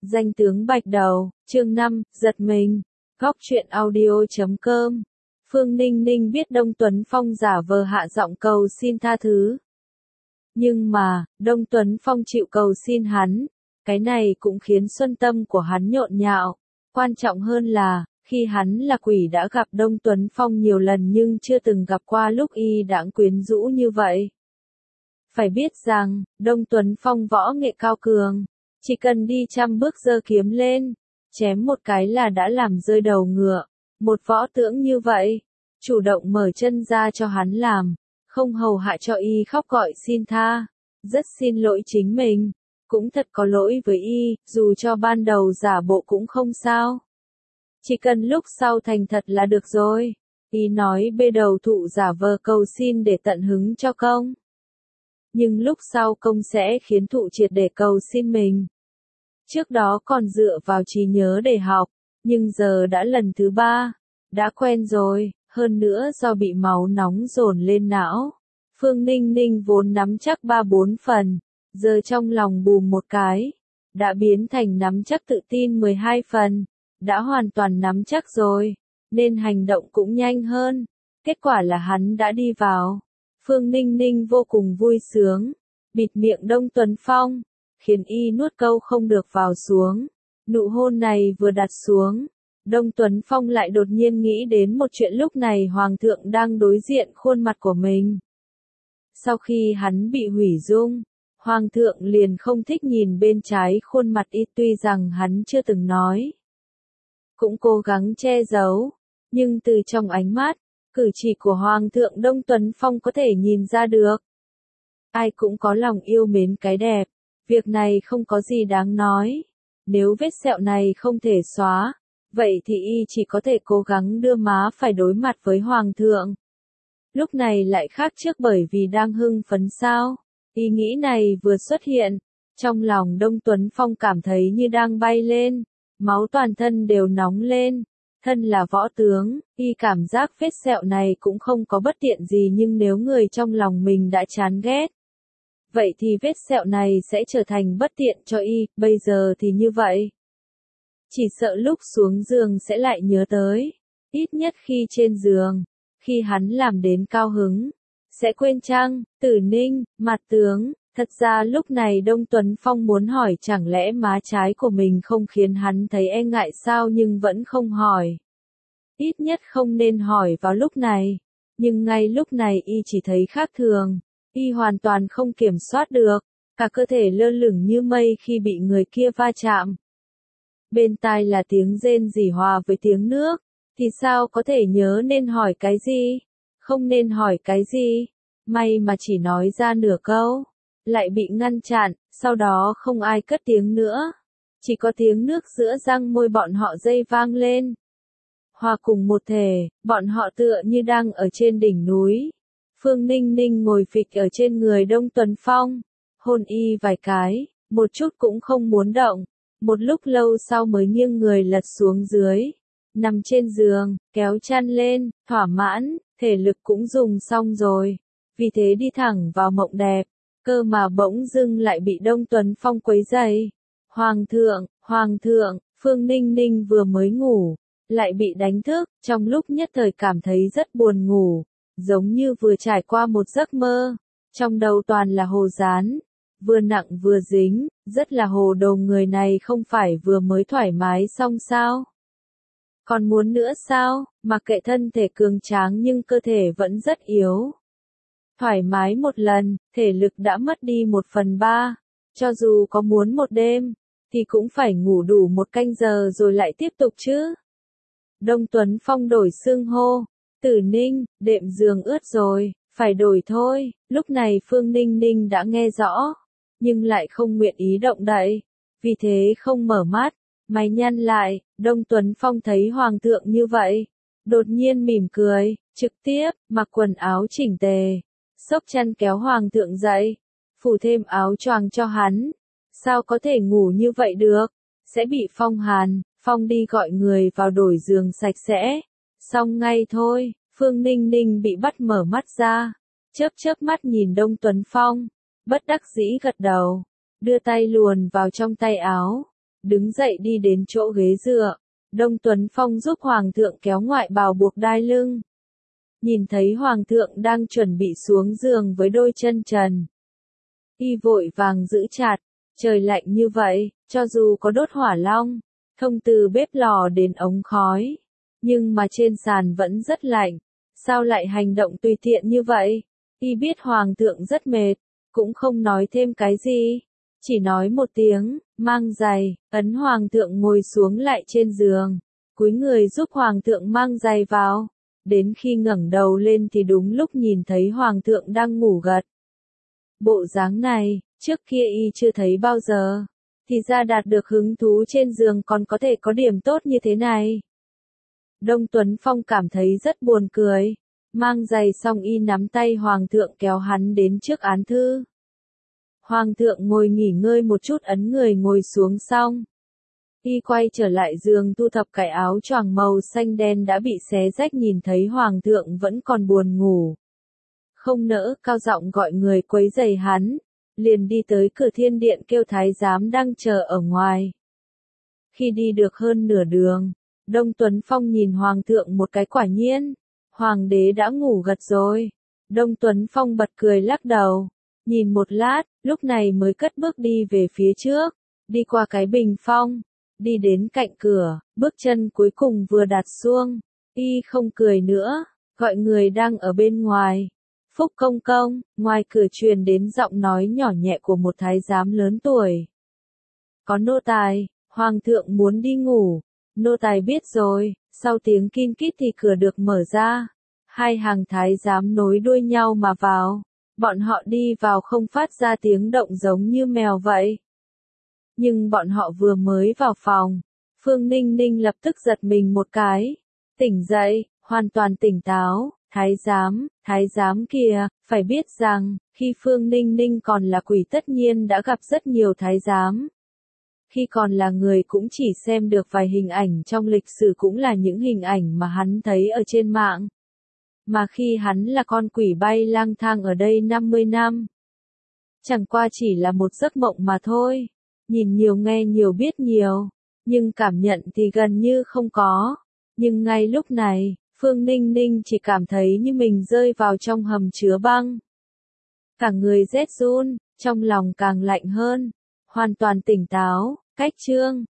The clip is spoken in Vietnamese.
Danh tướng Bạch Đầu, chương 5, giật mình. Góc truyện audio.com. Phương Ninh Ninh biết Đông Tuấn Phong giả vờ hạ giọng cầu xin tha thứ. Nhưng mà, Đông Tuấn Phong chịu cầu xin hắn, cái này cũng khiến xuân tâm của hắn nhộn nhạo. Quan trọng hơn là, khi hắn là quỷ đã gặp Đông Tuấn Phong nhiều lần nhưng chưa từng gặp qua lúc y đãng quyến rũ như vậy. Phải biết rằng, Đông Tuấn Phong võ nghệ cao cường, chỉ cần đi 100 bước giơ kiếm lên, chém một cái là đã làm rơi đầu ngựa. Một võ tướng như vậy, chủ động mở chân ra cho hắn làm, không hầu hạ cho y khóc gọi xin tha, rất xin lỗi chính mình, cũng thật có lỗi với y, dù cho ban đầu giả bộ cũng không sao. Chỉ cần lúc sau thành thật là được rồi. Y nói bê đầu thụ giả vờ cầu xin để tận hứng cho công. Nhưng lúc sau công sẽ khiến thụ triệt để cầu xin mình. Trước đó còn dựa vào trí nhớ để học, nhưng giờ đã lần thứ 3, đã quen rồi, hơn nữa do bị máu nóng dồn lên não. Phương Ninh Ninh vốn nắm chắc 3-4 phần, giờ trong lòng bùm một cái, đã biến thành nắm chắc tự tin 12 phần, đã hoàn toàn nắm chắc rồi, nên hành động cũng nhanh hơn. Kết quả là hắn đã đi vào. Phương Ninh Ninh vô cùng vui sướng, bịt miệng Đông Tuấn Phong, khiến y nuốt câu không được vào xuống. Nụ hôn này vừa đặt xuống, Đông Tuấn Phong lại đột nhiên nghĩ đến một chuyện lúc này Hoàng thượng đang đối diện khuôn mặt của mình. Sau khi hắn bị hủy dung, Hoàng thượng liền không thích nhìn bên trái khuôn mặt y, tuy rằng hắn chưa từng nói. Cũng cố gắng che giấu, nhưng từ trong ánh mắt, cử chỉ của Hoàng thượng Đông Tuấn Phong có thể nhìn ra được. Ai cũng có lòng yêu mến cái đẹp, việc này không có gì đáng nói. Nếu vết sẹo này không thể xóa, vậy thì y chỉ có thể cố gắng đưa má phải đối mặt với Hoàng thượng. Lúc này lại khác trước bởi vì đang hưng phấn sao. Ý nghĩ này vừa xuất hiện, trong lòng Đông Tuấn Phong cảm thấy như đang bay lên, máu toàn thân đều nóng lên. Thân là võ tướng, y cảm giác vết sẹo này cũng không có bất tiện gì, nhưng nếu người trong lòng mình đã chán ghét, vậy thì vết sẹo này sẽ trở thành bất tiện cho y, bây giờ thì như vậy. Chỉ sợ lúc xuống giường sẽ lại nhớ tới, ít nhất khi trên giường, khi hắn làm đến cao hứng, sẽ quên chăng, Tử Ninh, mặt tướng. Thật ra lúc này Đông Tuấn Phong muốn hỏi chẳng lẽ má trái của mình không khiến hắn thấy e ngại sao, nhưng vẫn không hỏi. Ít nhất không nên hỏi vào lúc này. Nhưng ngay lúc này y chỉ thấy khác thường. Y hoàn toàn không kiểm soát được. Cả cơ thể lơ lửng như mây khi bị người kia va chạm. Bên tai là tiếng rên rỉ hòa với tiếng nước. Thì sao có thể nhớ nên hỏi cái gì? Không nên hỏi cái gì? May mà chỉ nói ra nửa câu, lại bị ngăn chặn, sau đó không ai cất tiếng nữa. Chỉ có tiếng nước giữa răng môi bọn họ dây vang lên. Hòa cùng một thể, bọn họ tựa như đang ở trên đỉnh núi. Phương Ninh Ninh ngồi phịch ở trên người Đông Tuấn Phong, hôn y vài cái, một chút cũng không muốn động. Một lúc lâu sau mới nghiêng người lật xuống dưới, nằm trên giường, kéo chăn lên, thỏa mãn, thể lực cũng dùng xong rồi. Vì thế đi thẳng vào mộng đẹp. Cơ mà bỗng dưng lại bị Đông Tuấn Phong quấy rầy. Hoàng thượng, Phương Ninh Ninh vừa mới ngủ, lại bị đánh thức, trong lúc nhất thời cảm thấy rất buồn ngủ, giống như vừa trải qua một giấc mơ. Trong đầu toàn là hồ dán, vừa nặng vừa dính, rất là hồ đồ. Người này không phải vừa mới thoải mái xong sao? Còn muốn nữa sao? Mặc kệ thân thể cường tráng nhưng cơ thể vẫn rất yếu. Thoải mái một lần, thể lực đã mất đi 1/3. Cho dù có muốn một đêm, thì cũng phải ngủ đủ 1 canh giờ rồi lại tiếp tục chứ. Đông Tuấn Phong đổi xưng hô. Tử Ninh, đệm giường ướt rồi, phải đổi thôi. Lúc này Phương Ninh Ninh đã nghe rõ, nhưng lại không nguyện ý động đậy. Vì thế không mở mắt, mày nhăn lại. Đông Tuấn Phong thấy Hoàng thượng như vậy, đột nhiên mỉm cười, trực tiếp mặc quần áo chỉnh tề. Xốc chăn kéo Hoàng thượng dậy, phủ thêm áo choàng cho hắn. Sao có thể ngủ như vậy được? Sẽ bị phong hàn. Phong đi gọi người vào đổi giường sạch sẽ. Xong ngay thôi. Phương Ninh Ninh bị bắt mở mắt ra, chớp mắt nhìn Đông Tuấn Phong, bất đắc dĩ gật đầu, đưa tay luồn vào trong tay áo, đứng dậy đi đến chỗ ghế dựa. Đông Tuấn Phong giúp Hoàng thượng kéo ngoại bào buộc đai lưng. Nhìn thấy Hoàng thượng đang chuẩn bị xuống giường với đôi chân trần. Y vội vàng giữ chặt, trời lạnh như vậy, cho dù có đốt hỏa long, thông từ bếp lò đến ống khói, nhưng mà trên sàn vẫn rất lạnh, sao lại hành động tùy tiện như vậy? Y biết Hoàng thượng rất mệt, cũng không nói thêm cái gì, chỉ nói một tiếng, mang giày, ấn Hoàng thượng ngồi xuống lại trên giường, cúi người giúp Hoàng thượng mang giày vào. Đến khi ngẩng đầu lên thì đúng lúc nhìn thấy Hoàng thượng đang ngủ gật. Bộ dáng này, trước kia y chưa thấy bao giờ. Thì ra đạt được hứng thú trên giường còn có thể có điểm tốt như thế này. Đông Tuấn Phong cảm thấy rất buồn cười. Mang giày xong y nắm tay Hoàng thượng kéo hắn đến trước án thư. Hoàng thượng ngồi nghỉ ngơi một chút ấn người ngồi xuống xong. Y quay trở lại giường thu thập cái áo choàng màu xanh đen đã bị xé rách nhìn thấy Hoàng thượng vẫn còn buồn ngủ. Không nỡ cao giọng gọi người quấy rầy hắn, liền đi tới cửa thiên điện kêu thái giám đang chờ ở ngoài. Khi đi được hơn nửa đường, Đông Tuấn Phong nhìn Hoàng thượng một cái quả nhiên, Hoàng đế đã ngủ gật rồi. Đông Tuấn Phong bật cười lắc đầu, nhìn một lát, lúc này mới cất bước đi về phía trước, đi qua cái bình phong. Đi đến cạnh cửa, bước chân cuối cùng vừa đặt xuông, y không cười nữa, gọi người đang ở bên ngoài. Phúc công công, ngoài cửa truyền đến giọng nói nhỏ nhẹ của một thái giám lớn tuổi. Có nô tài, Hoàng thượng muốn đi ngủ, nô tài biết rồi, sau tiếng kin kít thì cửa được mở ra. Hai hàng thái giám nối đuôi nhau mà vào, bọn họ đi vào không phát ra tiếng động giống như mèo vậy. Nhưng bọn họ vừa mới vào phòng, Phương Ninh Ninh lập tức giật mình một cái. Tỉnh dậy, hoàn toàn tỉnh táo, thái giám kìa, phải biết rằng, khi Phương Ninh Ninh còn là quỷ tất nhiên đã gặp rất nhiều thái giám. Khi còn là người cũng chỉ xem được vài hình ảnh trong lịch sử cũng là những hình ảnh mà hắn thấy ở trên mạng. Mà khi hắn là con quỷ bay lang thang ở đây 50 năm. Chẳng qua chỉ là một giấc mộng mà thôi. Nhìn nhiều nghe nhiều biết nhiều, nhưng cảm nhận thì gần như không có. Nhưng ngay lúc này, Phương Ninh Ninh chỉ cảm thấy như mình rơi vào trong hầm chứa băng. Cả người rét run, trong lòng càng lạnh hơn, hoàn toàn tỉnh táo, cách chương.